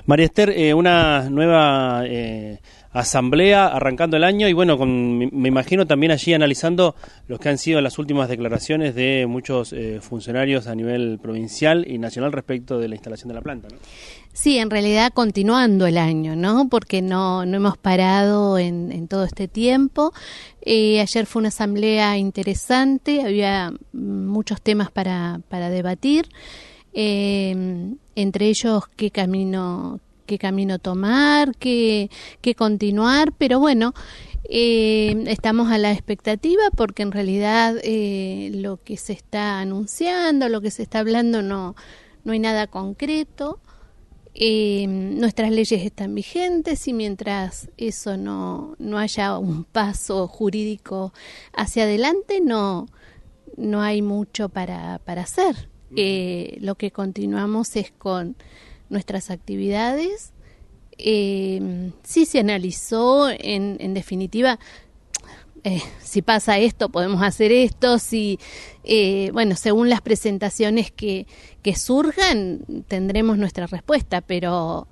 María Esther, una nueva asamblea arrancando el año y bueno, me imagino también allí analizando los que han sido las últimas declaraciones de muchos funcionarios a nivel provincial y nacional respecto de la instalación de la planta, ¿no? Sí, en realidad continuando el año, ¿no? Porque no hemos parado en todo este tiempo. Ayer fue una asamblea interesante, había muchos temas para debatir. Entre ellos qué camino tomar, qué continuar, pero bueno, estamos a la expectativa porque en realidad lo que se está anunciando, lo que se está hablando no hay nada concreto. Nuestras leyes están vigentes y mientras eso no haya un paso jurídico hacia adelante no hay mucho para hacer. Lo que continuamos es con nuestras actividades. Sí se analizó, en definitiva, si pasa esto, podemos hacer esto, bueno, según las presentaciones que surjan, tendremos nuestra respuesta, pero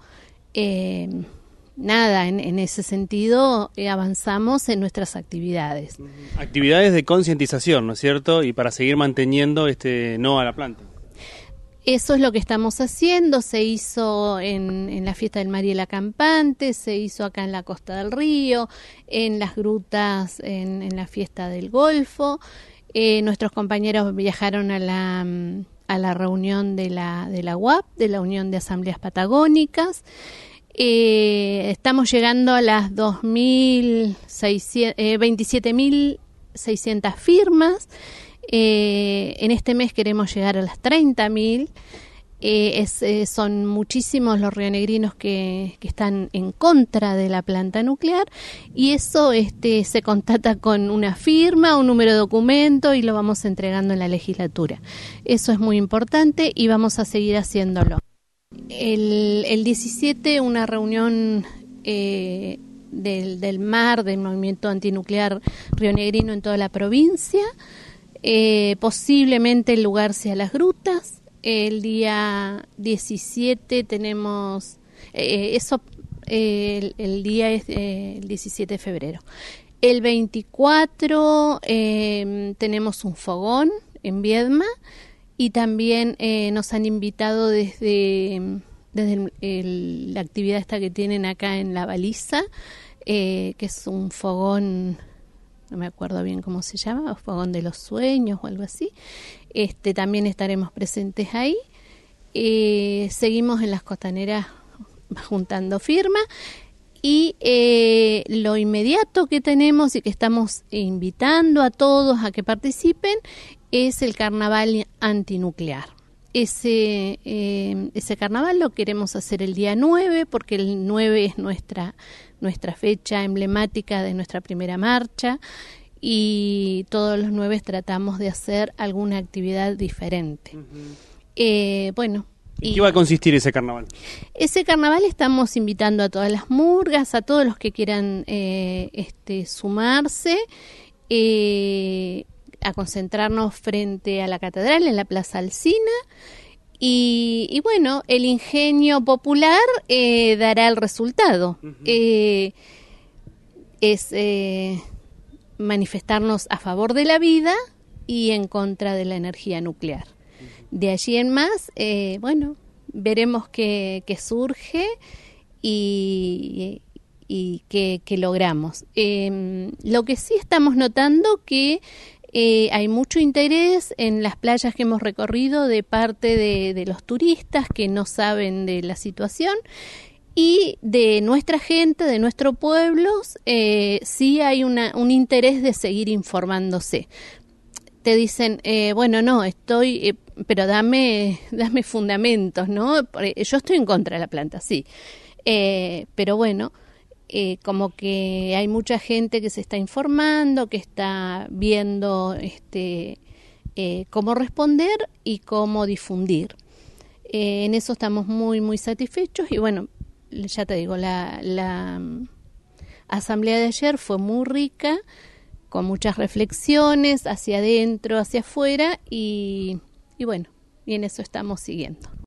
nada, en ese sentido avanzamos en nuestras actividades. Actividades de concientización, ¿no es cierto? Y para seguir manteniendo no a la planta. Eso es lo que estamos haciendo. Se hizo en la fiesta del Mariela Campante, se hizo acá en la Costa del Río, en las grutas, en la fiesta del Golfo. Nuestros compañeros viajaron a la reunión de la UAP, de la Unión de Asambleas Patagónicas. Estamos llegando a las 27.600 firmas. En este mes queremos llegar a las 30.000. Son muchísimos los rionegrinos que están en contra de la planta nuclear y eso se contata con una firma, un número de documento y lo vamos entregando en la legislatura. Eso es muy importante y vamos a seguir haciéndolo. El 17 una reunión del MAR, del Movimiento Antinuclear Rionegrino en toda la provincia. Posiblemente el lugar sea Las Grutas. El día 17 tenemos el día es el 17 de febrero. El 24 tenemos un fogón en Viedma y también nos han invitado desde la actividad esta que tienen acá en La Baliza, que es un fogón, no me acuerdo bien cómo se llama, Fogón de los Sueños o algo así. También estaremos presentes ahí. Seguimos en las costaneras juntando firmas y lo inmediato que tenemos y que estamos invitando a todos a que participen es el carnaval antinuclear. Ese carnaval lo queremos hacer el día 9 porque el 9 es nuestra fecha emblemática de nuestra primera marcha y todos los 9 tratamos de hacer alguna actividad diferente. Uh-huh. Bueno. ¿En qué va a consistir ese carnaval? Ese carnaval estamos invitando a todas las murgas, a todos los que quieran sumarse, a concentrarnos frente a la catedral en la Plaza Alsina. Y bueno, el ingenio popular dará el resultado. Uh-huh. Es manifestarnos a favor de la vida y en contra de la energía nuclear. Uh-huh. De allí en más, bueno, veremos qué surge y qué logramos. Lo que sí estamos notando que hay mucho interés en las playas que hemos recorrido de parte de los turistas que no saben de la situación y de nuestra gente, de nuestros pueblos, sí hay un interés de seguir informándose. Te dicen, bueno, no, pero dame fundamentos, ¿no? Yo estoy en contra de la planta, sí, pero bueno, como que hay mucha gente que se está informando, que está viendo cómo responder y cómo difundir. En eso estamos muy, muy satisfechos y bueno, ya te digo, la asamblea de ayer fue muy rica, con muchas reflexiones hacia adentro, hacia afuera y bueno, y en eso estamos siguiendo.